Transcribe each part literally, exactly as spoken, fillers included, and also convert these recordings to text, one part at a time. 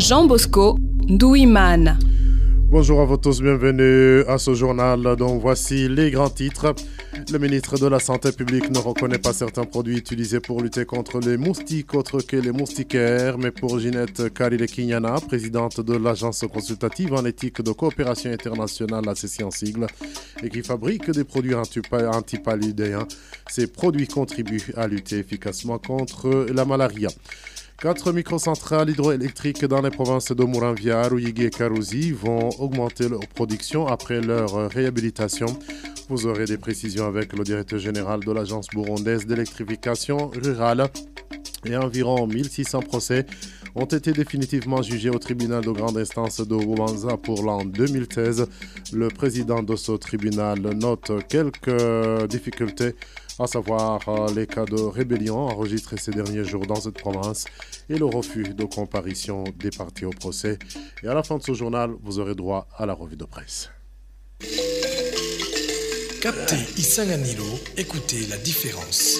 Jean Bosco Ndouimana. Bonjour à vous tous, bienvenue à ce journal dont voici les grands titres. Le ministre de la Santé publique ne reconnaît pas certains produits utilisés pour lutter contre les moustiques autres que les moustiquaires, mais pour Ginette Karile-Kinyana, présidente de l'Agence consultative en éthique de coopération internationale, A C C en sigle, et qui fabrique des produits antipaludéens, ces produits contribuent à lutter efficacement contre la malaria. Quatre microcentrales hydroélectriques dans les provinces de Muramvya, Ruyigi et Karuzi vont augmenter leur production après leur réhabilitation. Vous aurez des précisions avec le directeur général de l'Agence burundaise d'électrification rurale. Et environ mille six cents procès ont été définitivement jugés au tribunal de grande instance de Bubanza pour l'an deux mille seize. Le président de ce tribunal note quelques difficultés, à savoir les cas de rébellion enregistrés ces derniers jours dans cette province et le refus de comparution des parties au procès. Et à la fin de ce journal, vous aurez droit à la revue de presse. Captez Isanganilo, écoutez la différence.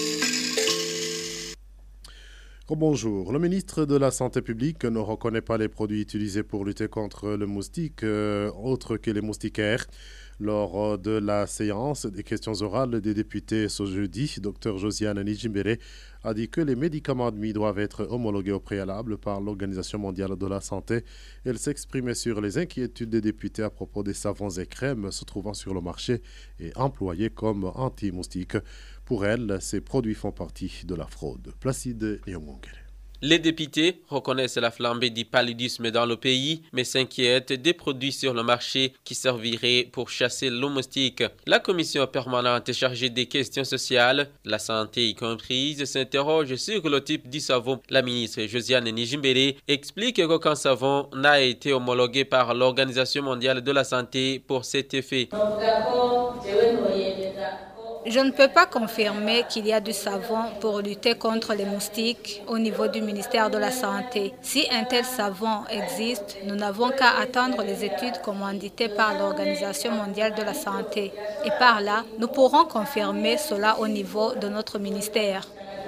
Oh, bonjour. Le ministre de la Santé publique ne reconnaît pas les produits utilisés pour lutter contre le moustique, euh, autres que les moustiquaires. Lors de la séance des questions orales des députés ce jeudi, Dr Josiane Nijimbere a dit que les médicaments admis doivent être homologués au préalable par l'Organisation mondiale de la santé. Elle s'exprimait sur les inquiétudes des députés à propos des savons et crèmes se trouvant sur le marché et employés comme anti-moustiques. Pour elle, ces produits font partie de la fraude. Placide Nyomongere. Les députés reconnaissent la flambée du paludisme dans le pays, mais s'inquiètent des produits sur le marché qui serviraient pour chasser le moustique. La commission permanente chargée des questions sociales, la santé y comprise, s'interroge sur le type du savon. La ministre Josiane Nijimbere explique qu'aucun savon n'a été homologué par l'Organisation mondiale de la santé pour cet effet. Je ne peux pas confirmer qu'il y a du savon pour lutter contre les moustiques au niveau du ministère de la Santé. Si un tel savon existe, nous n'avons qu'à attendre les études commanditées par l'Organisation mondiale de la santé. Et par là, nous pourrons confirmer cela au niveau de notre ministère.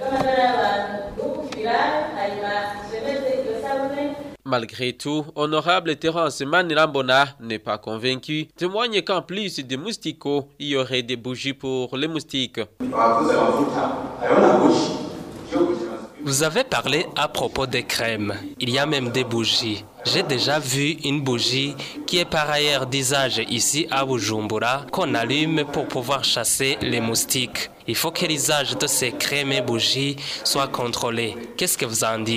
Malgré tout, honorable Terence Manilambona n'est pas convaincu, témoigne qu'en plus des mousticots, il y aurait des bougies pour les moustiques. Vous avez parlé à propos des crèmes. Il y a même des bougies. J'ai déjà vu une bougie qui est par ailleurs d'usage ici à Bujumbura qu'on allume pour pouvoir chasser les moustiques. Il faut que l'usage de ces crèmes et bougies soit contrôlé. Qu'est-ce que vous en dites ?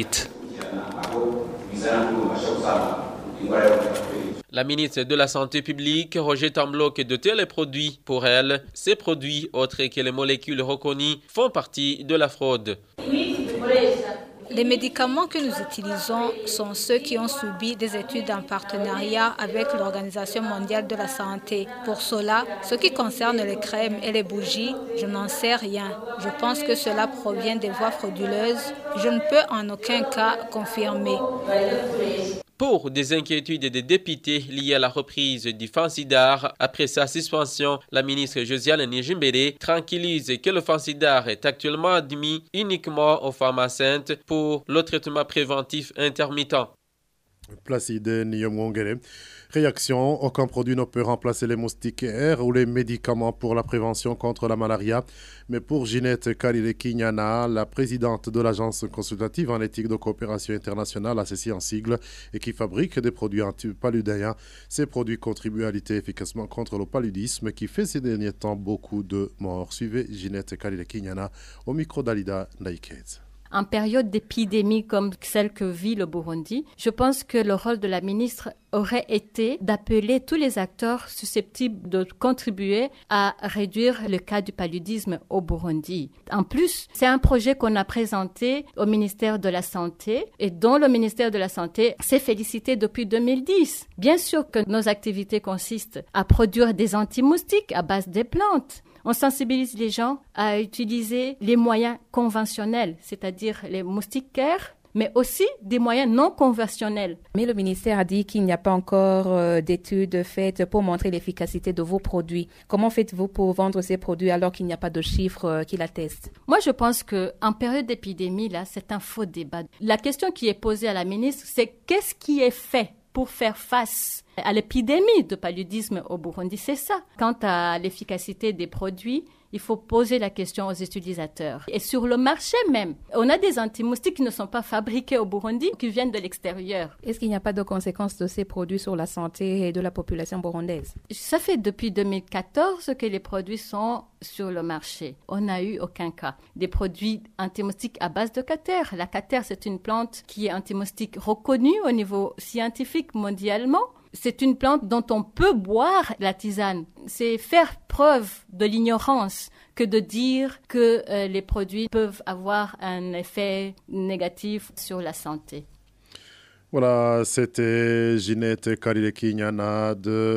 La ministre de la Santé publique rejette en bloc de tels produits. Pour elle, ces produits, autres que les molécules reconnues, font partie de la fraude. Les médicaments que nous utilisons sont ceux qui ont subi des études en partenariat avec l'Organisation mondiale de la santé. Pour cela, ce qui concerne les crèmes et les bougies, je n'en sais rien. Je pense que cela provient des voies frauduleuses. Je ne peux en aucun cas confirmer. Pour des inquiétudes des députés liées à la reprise du Fansidar, après sa suspension, la ministre Josiane Nijimbere tranquillise que le Fansidar est actuellement admis uniquement aux femmes enceintes pour le traitement préventif intermittent. Placide Nyomongere. Réaction, aucun produit ne peut remplacer les moustiquaires ou les médicaments pour la prévention contre la malaria. Mais pour Ginette Karile-Kinyana, la présidente de l'Agence consultative en éthique de coopération internationale, A C C en sigle, et qui fabrique des produits antipaludéens, ces produits contribuent à lutter efficacement contre le paludisme qui fait ces derniers temps beaucoup de morts. Suivez Ginette Karile-Kinyana au micro d'Alida Naïkez. En période d'épidémie comme celle que vit le Burundi, je pense que le rôle de la ministre aurait été d'appeler tous les acteurs susceptibles de contribuer à réduire le cas du paludisme au Burundi. En plus, c'est un projet qu'on a présenté au ministère de la Santé et dont le ministère de la Santé s'est félicité depuis deux mille dix. Bien sûr que nos activités consistent à produire des anti-moustiques à base des plantes. On sensibilise les gens à utiliser les moyens conventionnels, c'est-à-dire les moustiquaires, mais aussi des moyens non conventionnels. Mais le ministère a dit qu'il n'y a pas encore euh, d'études faites pour montrer l'efficacité de vos produits. Comment faites-vous pour vendre ces produits alors qu'il n'y a pas de chiffres euh, qui l'attestent? Moi, je pense qu'en période d'épidémie, là, c'est un faux débat. La question qui est posée à la ministre, c'est qu'est-ce qui est fait pour faire face à l'épidémie de paludisme au Burundi? C'est ça. Quant à l'efficacité des produits, il faut poser la question aux utilisateurs. Et sur le marché même, on a des anti-moustiques qui ne sont pas fabriqués au Burundi, qui viennent de l'extérieur. Est-ce qu'il n'y a pas de conséquences de ces produits sur la santé de la population burundaise? Ça fait depuis deux mille quatorze que les produits sont sur le marché. On n'a eu aucun cas. Des produits anti-moustiques à base de cater. La cater, c'est une plante qui est anti-moustique reconnue au niveau scientifique mondialement. C'est une plante dont on peut boire la tisane. C'est faire preuve de l'ignorance que de dire que euh, les produits peuvent avoir un effet négatif sur la santé. Voilà, c'était Ginette Karileki-Nyana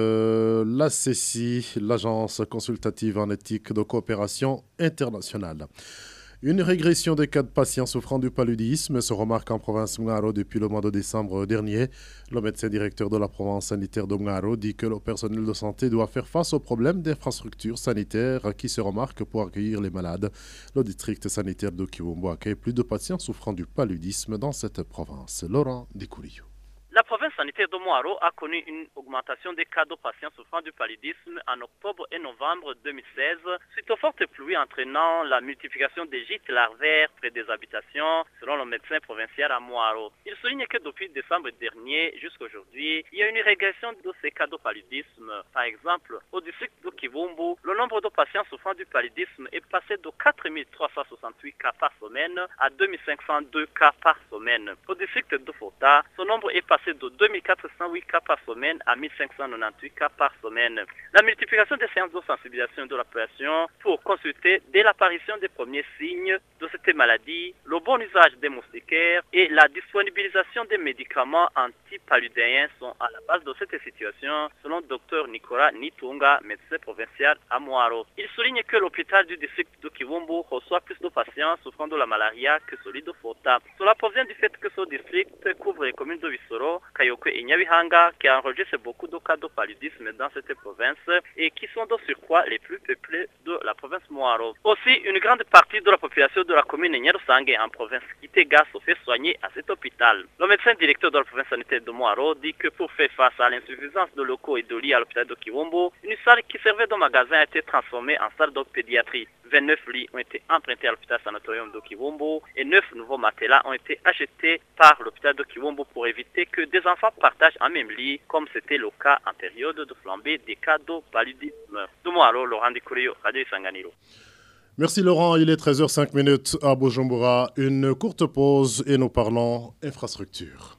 de l'A C C I, l'Agence consultative en éthique de coopération internationale. Une régression des cas de patients souffrant du paludisme se remarque en province Mngaro depuis le mois de décembre dernier. Le médecin directeur de la province sanitaire de Mngaro dit que le personnel de santé doit faire face aux problèmes d'infrastructures sanitaires qui se remarquent pour accueillir les malades. Le district sanitaire de Kivumbu accueille plus de patients souffrant du paludisme dans cette province. Laurent Dikourio. La province sanitaire de Mngaro a connu une augmentation des cas de patients souffrant du paludisme en octobre et novembre deux mille seize, suite aux fortes pluies entraînant la multiplication des gîtes larvaires près des habitations, selon le médecin provincial à Mngaro. Il souligne que depuis décembre dernier jusqu'à aujourd'hui, il y a une régression de ces cas de paludisme. Par exemple, au district de Kivumbu, le nombre de patients souffrant du paludisme est passé de quatre mille trois cent soixante-huit cas par semaine à deux mille cinq cent deux cas par semaine. Au district de Fota, ce nombre est passé de deux mille quatre cent huit cas par semaine à mille cinq cent quatre-vingt-dix-huit cas par semaine. La multiplication des séances de sensibilisation de la population pour consulter dès l'apparition des premiers signes de cette maladie, le bon usage des moustiquaires et la disponibilisation des médicaments antipaludéens sont à la base de cette situation, selon docteur Nicolas Nitunga, médecin provincial à Mngaro. Il souligne que l'hôpital du district de Kivumbu reçoit plus de patients souffrant de la malaria que celui de Fota. Cela provient du fait que ce district couvre les communes de Vissoro, Kayokwe et Nyabihanga, qui enregistrent beaucoup de cas de paludisme dans cette province et qui sont de surcroît les plus peuplés de la province Mngaro. Aussi, une grande partie de la population de la commune Nyarusange en province Kitega se fait soigner à cet hôpital. Le médecin directeur de la province sanitaire de Mngaro dit que pour faire face à l'insuffisance de locaux et de lits à l'hôpital de Kivumbu, une salle qui servait de magasin a été transformée en salle de pédiatrie. vingt-neuf lits ont été empruntés à l'hôpital sanatorium de Kivumbu et neuf nouveaux matelas ont été achetés par l'hôpital de Kivumbu pour éviter que des enfants partagent un même lit, comme c'était le cas en période de flambée des cas de paludisme. De Mngaro, Laurent Dikourio, Radio Isanganiro. Merci Laurent, il est treize heures cinq à Bujumbura. Une courte pause et nous parlons infrastructure.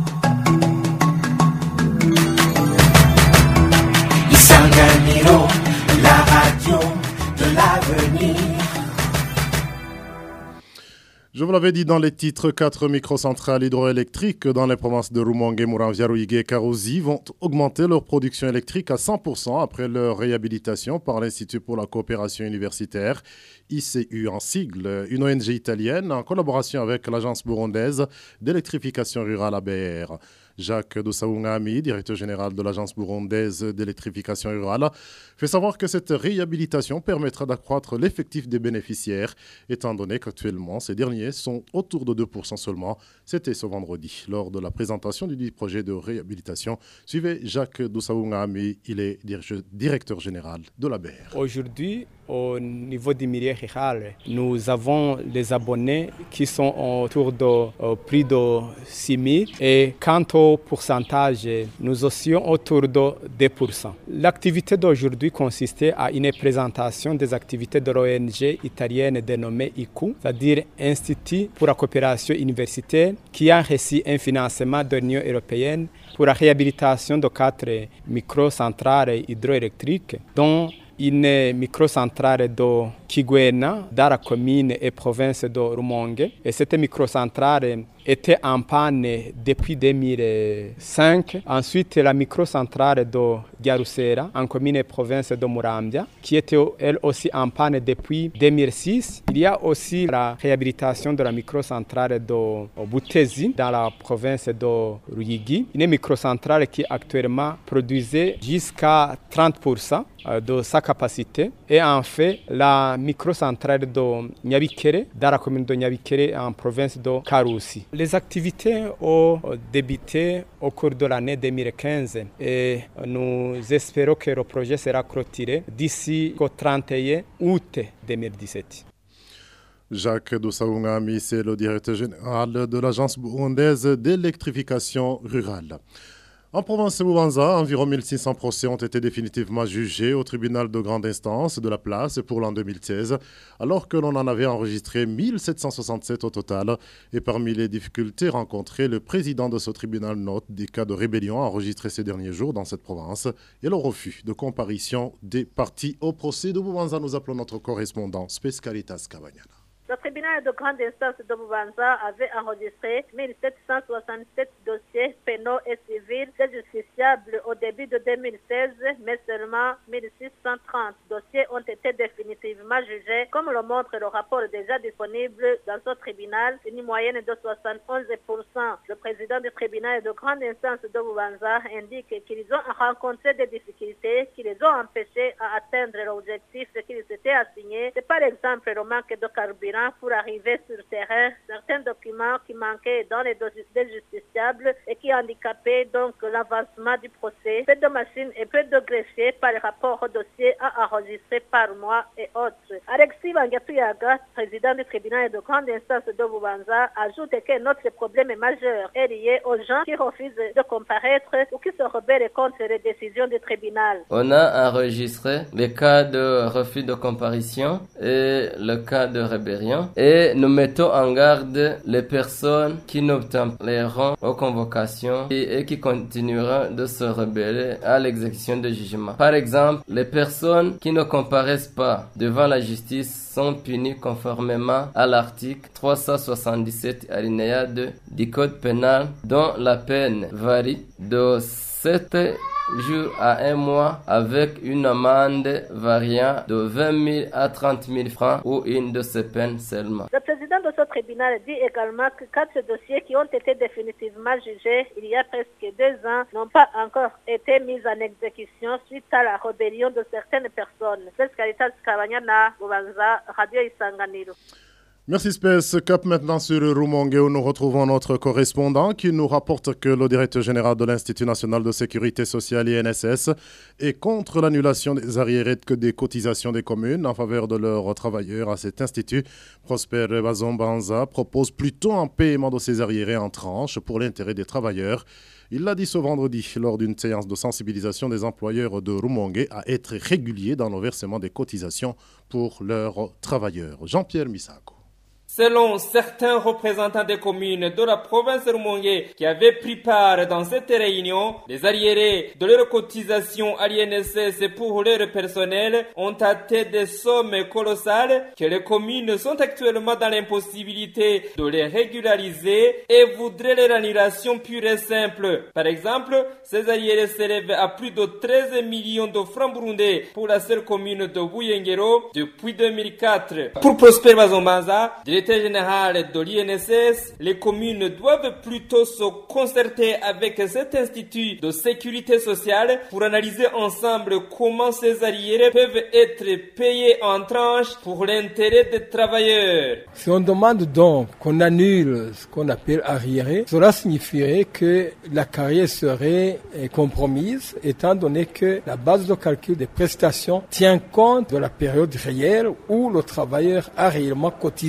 Isanganiro, la radio de l'avenir. Je vous l'avais dit dans les titres, quatre microcentrales hydroélectriques dans les provinces de Rumongue, Muramvya, Ruyigi et Karuzi vont augmenter leur production électrique à cent pour cent après leur réhabilitation par l'Institut pour la coopération universitaire, I C U en sigle, une O N G italienne en collaboration avec l'agence burundaise d'électrification rurale A B R. Jacques Dosaoungami, directeur général de l'Agence burundaise d'électrification rurale, fait savoir que cette réhabilitation permettra d'accroître l'effectif des bénéficiaires, étant donné qu'actuellement, ces derniers sont autour de deux pour cent seulement. C'était ce vendredi, lors de la présentation du projet de réhabilitation. Suivez Jacques Dosaoungami, il est directeur général de l'A B R. Aujourd'hui, au niveau du milieu rural, nous avons les abonnés qui sont autour de euh, plus de six mille et quant au pourcentage, nous oscillons autour de deux pour cent. L'activité d'aujourd'hui consistait à une présentation des activités de l'O N G italienne dénommée I C U, c'est-à-dire Institut pour la coopération universitaire, qui a reçu un financement de l'Union européenne pour la réhabilitation de quatre microcentrales hydroélectriques, dont une microcentrale de Kigwena, dans la commune et province de Rumonge. Et cette microcentrale était en panne depuis deux mille cinq. Ensuite, la microcentrale de Garusera, en commune et province de Murambia, qui était elle aussi en panne depuis deux mille six. Il y a aussi la réhabilitation de la microcentrale de Butezi, dans la province de Ruyigi. Une microcentrale qui actuellement produisait jusqu'à trente pour cent de sa capacité. Et en fait, la microcentrale de Nyabikere, dans la commune de Nyabikere, en province de Karusi. Les activités ont débuté au cours de l'année deux mille quinze et nous espérons que le projet sera clôturé d'ici au trente et un août deux mille dix-sept. Jacques Doussaoungami, c'est le directeur général de l'Agence burundaise d'électrification rurale. En province de Bubanza, environ mille six cents procès ont été définitivement jugés au tribunal de grande instance de la place pour l'an deux mille seize, alors que l'on en avait enregistré mille sept cent soixante-sept au total. Et parmi les difficultés rencontrées, le président de ce tribunal note des cas de rébellion enregistrés ces derniers jours dans cette province et le refus de comparution des parties au procès de Bubanza. Nous appelons notre correspondant Spescalitas Cavagnana. Le tribunal de grande instance de Bubanza avait enregistré mille sept cent soixante-sept dossiers pénaux et civils des justiciables au début de deux mille seize, mais seulement mille six cent trente dossiers ont été définitivement jugés, comme le montre le rapport déjà disponible dans ce tribunal, une moyenne de soixante et onze pour cent. Le président du tribunal de grande instance de Bubanza indique qu'ils ont rencontré des difficultés qui les ont empêchés à atteindre l'objectif qu'ils s'étaient assignés. C'est par exemple le manque de carburant pour arriver sur terrain, certains documents qui manquaient dans les dossiers justiciables et qui handicapaient donc l'avancement du procès, peu de machines et peu de greffiers par rapport aux dossiers à enregistrer par mois et autres. Alexis Bangatuyaga, président du tribunal de grande instance de Bubanza, ajoute que notre problème majeur est lié aux gens qui refusent de comparaître ou qui se rebellent contre les décisions du tribunal. On a enregistré les cas de refus de comparution et le cas de rébellion. Et nous mettons en garde les personnes qui n'obtiendront aux convocations et, et qui continueront de se rebeller à l'exécution de jugement. Par exemple, les personnes qui ne comparaissent pas devant la justice sont punies conformément à l'article trois cent soixante-dix-sept alinéa deux du Code pénal, dont la peine varie de sept jours à un mois avec une amende variant de vingt mille à trente mille francs ou une de ces peines seulement. Le président de ce tribunal dit également que quatre dossiers qui ont été définitivement jugés il y a presque deux ans n'ont pas encore été mis en exécution suite à la rébellion de certaines personnes. C'est Caritas Cavagnana, Bubanza, Radio Isanganiro. Merci Space. Cap maintenant sur Rumonge où nous retrouvons notre correspondant qui nous rapporte que le directeur général de l'Institut national de sécurité sociale I N S S est contre l'annulation des arriérés des cotisations des communes en faveur de leurs travailleurs à cet institut. Prosper Bazombanza propose plutôt un paiement de ces arriérés en tranches pour l'intérêt des travailleurs. Il l'a dit ce vendredi lors d'une séance de sensibilisation des employeurs de Rumonge à être réguliers dans le versement des cotisations pour leurs travailleurs. Jean-Pierre Misako. Selon certains représentants des communes de la province de Rumonge qui avaient pris part dans cette réunion, les arriérés de leur cotisation à l'I N S S pour leur personnel ont atteint des sommes colossales que les communes sont actuellement dans l'impossibilité de les régulariser et voudraient leur annulation pure et simple. Par exemple, ces arriérés s'élèvent à plus de treize millions de francs burundais pour la seule commune de Buyengero depuis deux mille quatre. Pour Prosper Bazombanza, directeur général de l'I N S S, les communes doivent plutôt se concerter avec cet institut de sécurité sociale pour analyser ensemble comment ces arriérés peuvent être payés en tranches pour l'intérêt des travailleurs. Si on demande donc qu'on annule ce qu'on appelle arriéré, cela signifierait que la carrière serait compromise étant donné que la base de calcul des prestations tient compte de la période réelle où le travailleur a réellement cotisé. C'est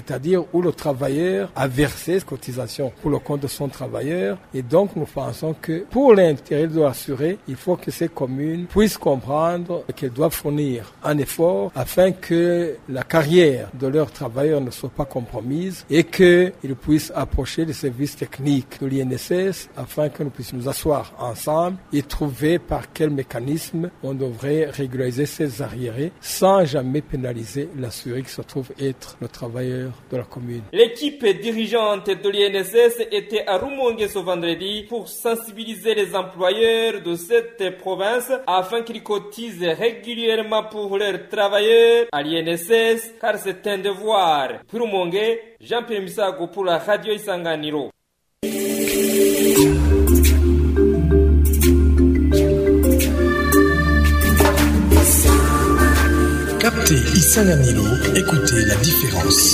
c'est-à-dire où le travailleur a versé ses cotisations pour le compte de son travailleur. Et donc, nous pensons que pour l'intérêt de l'assuré, il faut que ces communes puissent comprendre qu'elles doivent fournir un effort afin que la carrière de leurs travailleurs ne soit pas compromise et qu'ils puissent approcher les services techniques de l'I N S S afin que nous puissions nous asseoir ensemble et trouver par quel mécanisme on devrait régulariser ces arriérés sans jamais pénaliser l'assuré qui se trouve être le travailleur de la commune. L'équipe dirigeante de l'I N S S était à Rumongue ce vendredi pour sensibiliser les employeurs de cette province afin qu'ils cotisent régulièrement pour leurs travailleurs à l'I N S S car c'est un devoir. Pour Rumongue, Jean-Pierre Misago pour la radio Isanganiro. Captez Isanganiro, écoutez la différence.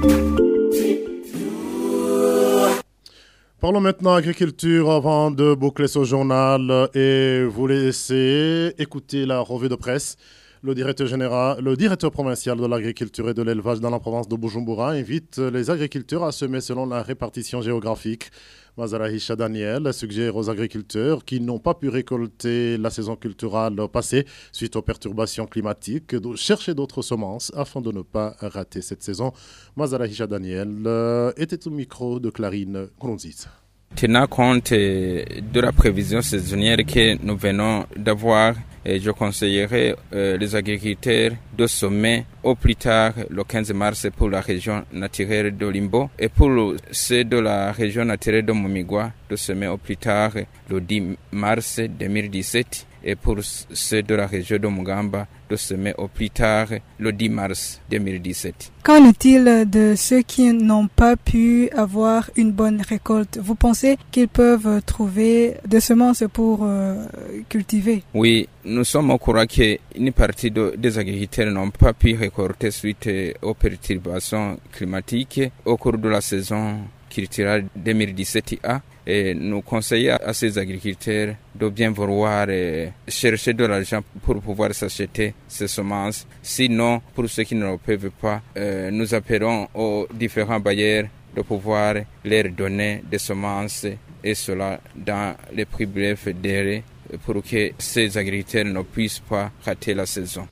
Parlons maintenant agriculture avant de boucler ce journal et vous laisser écouter la revue de presse. Le directeur général, le directeur provincial de l'agriculture et de l'élevage dans la province de Bujumbura invite les agriculteurs à semer selon la répartition géographique. Mazarahisha Daniel suggère aux agriculteurs qui n'ont pas pu récolter la saison culturelle passée suite aux perturbations climatiques de chercher d'autres semences afin de ne pas rater cette saison. Mazarahisha Daniel euh, était au micro de Clarine Grunziz. Tenant compte de la prévision saisonnière que nous venons d'avoir, je conseillerais euh, les agriculteurs de semer au plus tard le quinze mars pour la région naturelle de Limbo et pour ceux de la région naturelle de Momigua de semer au plus tard le dix mars deux mille dix-sept et pour ceux de la région de Mugamba de semer au plus tard le dix mars deux mille dix-sept. Qu'en est-il de ceux qui n'ont pas pu avoir une bonne récolte? Vous pensez qu'ils peuvent trouver des semences pour euh, cultiver? Oui, nous sommes au courant qu'une partie de, des agriculteurs n'ont pas pu récolter suite aux perturbations climatiques au cours de la saison culturelle deux mille dix-sept A. Et nous conseillons à ces agriculteurs de bien vouloir euh, chercher de l'argent pour pouvoir s'acheter ces semences. Sinon, pour ceux qui ne le peuvent pas, euh, nous appelons aux différents bailleurs de pouvoir leur donner des semences et cela dans les plus brefs délais pour que ces agriculteurs ne puissent pas rater la saison.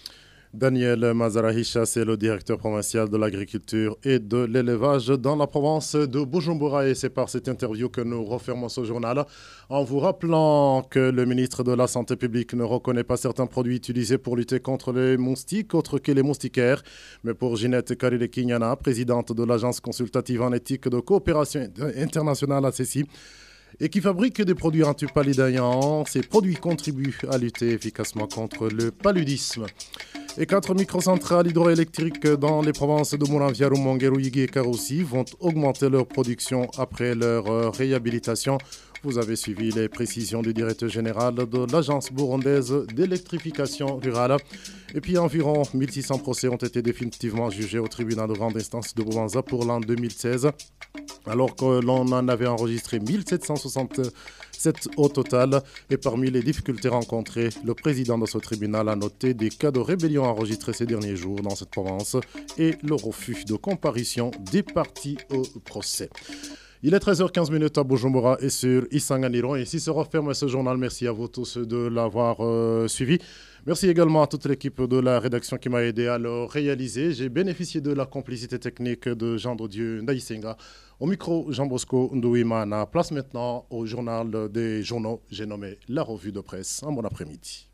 Daniel Mazarahisha, c'est le directeur provincial de l'agriculture et de l'élevage dans la province de Bujumbura. Et c'est par cette interview que nous refermons ce journal en vous rappelant que le ministre de la Santé publique ne reconnaît pas certains produits utilisés pour lutter contre les moustiques, autres que les moustiquaires. Mais pour Ginette Karile-Kinyana, présidente de l'Agence consultative en éthique de coopération internationale A C C I, et qui fabrique des produits antipaludisants, ces produits contribuent à lutter efficacement contre le paludisme. Et quatre microcentrales hydroélectriques dans les provinces de Muramvya, Rumongue, Ruyigi et Karoussi vont augmenter leur production après leur réhabilitation. Vous avez suivi les précisions du directeur général de l'Agence burundaise d'électrification rurale. Et puis environ mille six cents procès ont été définitivement jugés au tribunal de grande instance de Bubanza pour l'an deux mille seize, alors que l'on en avait enregistré mille sept cent soixante-sept au total. Et parmi les difficultés rencontrées, le président de ce tribunal a noté des cas de rébellion enregistrés ces derniers jours dans cette province et le refus de comparution des parties au procès. Il est treize heures quinze à Bujumbura et sur Isanganiro. Et ici se referme ce journal. Merci à vous tous de l'avoir euh, suivi. Merci également à toute l'équipe de la rédaction qui m'a aidé à le réaliser. J'ai bénéficié de la complicité technique de Jean Dodieu Ndaïsenga. Au micro, Jean Bosco Ndouimana. Place maintenant au journal des journaux. J'ai nommé la revue de presse. Un bon après-midi.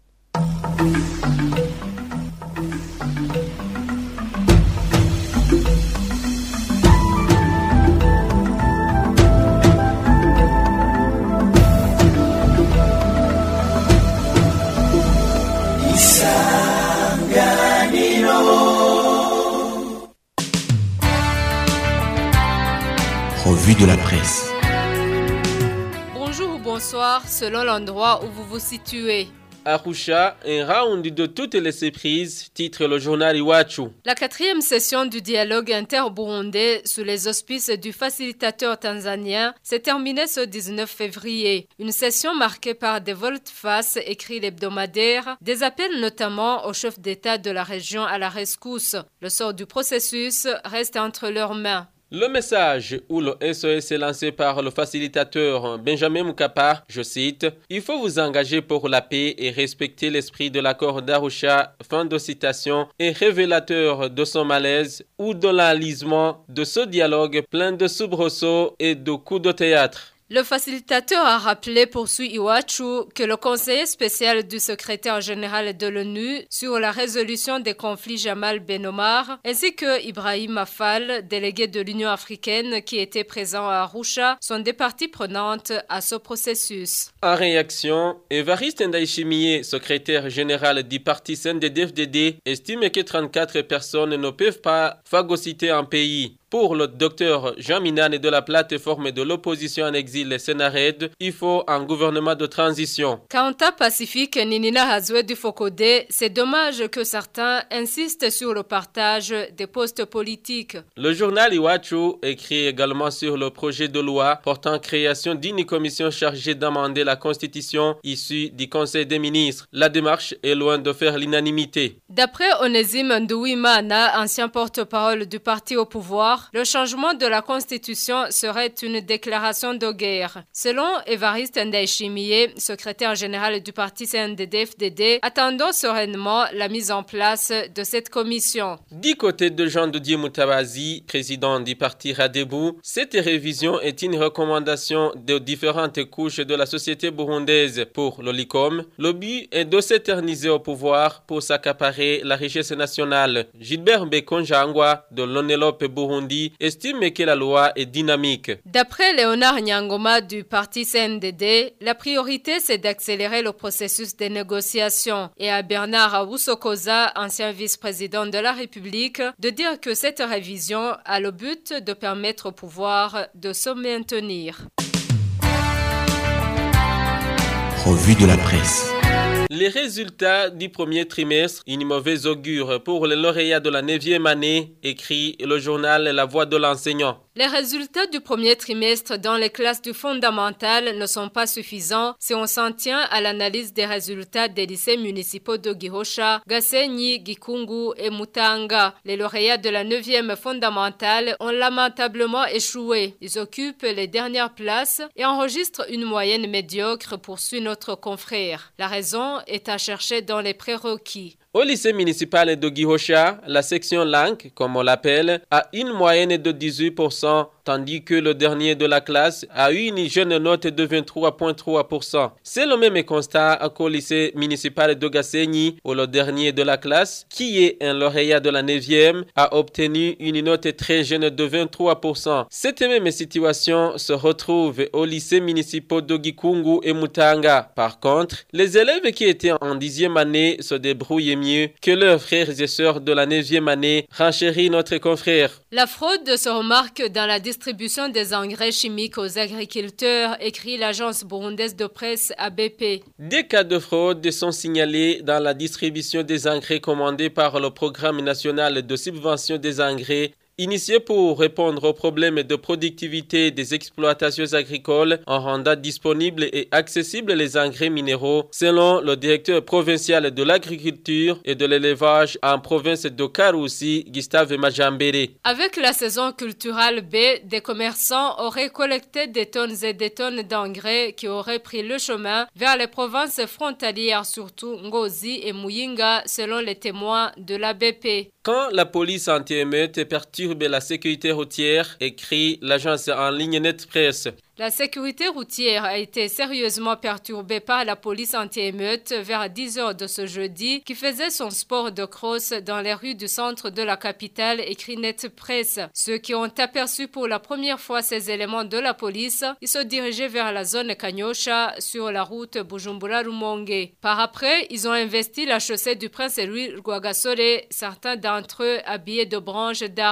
Revue de la presse. Bonjour ou bonsoir selon l'endroit où vous vous situez. Arusha, un round de toutes les surprises, titre le journal Iwachu. La quatrième session du dialogue inter-burundais sous les auspices du facilitateur tanzanien s'est terminée ce dix-neuf février. Une session marquée par des volte-face, écrit l'hebdomadaire, des appels notamment au chef d'État de la région à la rescousse. Le sort du processus reste entre leurs mains. Le message où le S O S est lancé par le facilitateur Benjamin Mkapa, je cite, « Il faut vous engager pour la paix et respecter l'esprit de l'accord d'Arusha », fin de citation, est révélateur de son malaise ou de l'enlisement de ce dialogue plein de soubresauts et de coups de théâtre. Le facilitateur a rappelé, poursuit Iwachu, que le conseiller spécial du secrétaire général de l'ONU sur la résolution des conflits Jamal Ben Omar, ainsi que Ibrahim Afal, délégué de l'Union africaine qui était présent à Arusha, sont des parties prenantes à ce processus. En réaction, Évariste Ndayishimiye, secrétaire général du parti C N D D F D D, estime que trente-quatre personnes ne peuvent pas phagocyter un pays. Pour le docteur Jean Minane de la plateforme de l'opposition en exil Sénared, il faut un gouvernement de transition. Quant à Pacifique Ninina Hazwe du Fokode, c'est dommage que certains insistent sur le partage des postes politiques. Le journal Iwachu écrit également sur le projet de loi portant création d'une commission chargée d'amender la Constitution issue du Conseil des ministres. La démarche est loin de faire l'unanimité. D'après Onésime Nduwimana, ancien porte-parole du parti au pouvoir, le changement de la Constitution serait une déclaration de guerre. Selon Évariste Ndayishimiye, secrétaire général du parti C N D D F D D, attendons sereinement la mise en place de cette commission. Du côté de Jean Didier Moutabazi, président du parti Radebou, cette révision est une recommandation de différentes couches de la société burundaise. Pour l'Olicom, le but est de s'éterniser au pouvoir pour s'accaparer la richesse nationale. Gilbert Bekonjangwa de l'Onelope Burundi estime que la loi est dynamique. D'après Léonard Nyangoma du parti C N D D, la priorité c'est d'accélérer le processus des négociations et à Bernard Awusokoza, ancien vice-président de la République, de dire que cette révision a le but de permettre au pouvoir de se maintenir. Revue de la presse. Les résultats du premier trimestre, une mauvaise augure pour les lauréats de la neuvième année, écrit le journal La Voix de l'enseignant. Les résultats du premier trimestre dans les classes du fondamental ne sont pas suffisants si on s'en tient à l'analyse des résultats des lycées municipaux de Gihosha, Gasenyi, Gikungu et Mutanga. Les lauréats de la neuvième fondamentale ont lamentablement échoué. Ils occupent les dernières places et enregistrent une moyenne médiocre, poursuit notre confrère. La raison est à chercher dans les prérequis. Au lycée municipal de Gihosha, la section langue, comme on l'appelle, a une moyenne de dix-huit pour cent, tandis que le dernier de la classe a eu une jeune note de vingt-trois virgule trois pour cent. C'est le même constat qu'au lycée municipal de Gasenyi, où le dernier de la classe, qui est un lauréat de la neuvième, a obtenu une note très jeune de vingt-trois pour cent. Cette même situation se retrouve au lycée municipal de Gikungu et Mutanga. Par contre, les élèves qui étaient en dixième année se débrouillent mieux que leurs frères et sœurs de la neuvième année, renchérit notre confrère. La fraude se remarque dans la distribution des engrais chimiques aux agriculteurs, écrit l'agence burundaise de presse A B P. Des cas de fraude sont signalés dans la distribution des engrais commandés par le Programme national de subvention des engrais, initié pour répondre aux problèmes de productivité des exploitations agricoles en rendant disponibles et accessibles les engrais minéraux, selon le directeur provincial de l'agriculture et de l'élevage en province de Karusi, Gustave Majambere. Avec la saison culturelle B, des commerçants auraient collecté des tonnes et des tonnes d'engrais qui auraient pris le chemin vers les provinces frontalières, surtout Ngozi et Muyinga, selon les témoins de l'A B P. Quand la police anti-émeute perturbe la sécurité routière, écrit l'agence en ligne Net Presse. La sécurité routière a été sérieusement perturbée par la police anti-émeute vers dix heures de ce jeudi qui faisait son sport de cross dans les rues du centre de la capitale, écrit Net Presse. Ceux qui ont aperçu pour la première fois ces éléments de la police, ils se dirigeaient vers la zone Kanyosha sur la route Bujumbura-Rumonge. Par après, ils ont investi la chaussée du Prince Louis Rwagasore, certains d'entre eux habillés de branches d'arbres.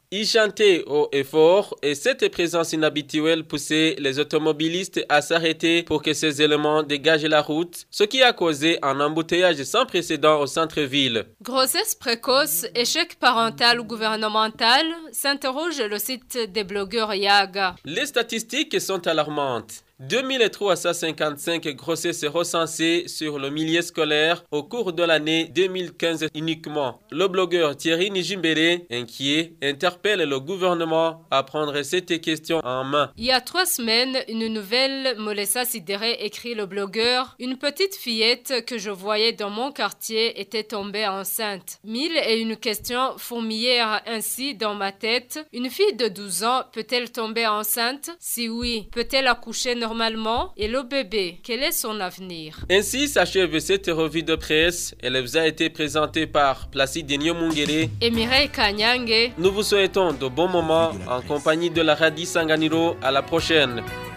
y chanter haut et fort et cette présence inhabituelle poussait les automobilistes à s'arrêter pour que ces éléments dégagent la route, ce qui a causé un embouteillage sans précédent au centre-ville. Grossesse précoce, échec parental ou gouvernemental, s'interroge le site des blogueurs Yaga. Les statistiques sont alarmantes. deux mille trois cent cinquante-cinq grossesses recensées sur le milieu scolaire au cours de l'année deux mille quinze uniquement. Le blogueur Thierry Nijimbere, inquiet, interpelle le gouvernement à prendre cette question en main. Il y a trois semaines, une nouvelle Molessa Sidéré écrit le blogueur. Une petite fillette que je voyais dans mon quartier était tombée enceinte. Mille et une questions fourmillèrent ainsi dans ma tête. Une fille de douze ans peut-elle tomber enceinte? Si oui, peut-elle accoucher normalement? Normalement, et le bébé, quel est son avenir? Ainsi s'achève cette revue de presse. Elle vous a été présentée par Placide Nyomungere et Mireille Kanyange. Nous vous souhaitons de bons moments en compagnie de la Radio Isanganiro. À la prochaine.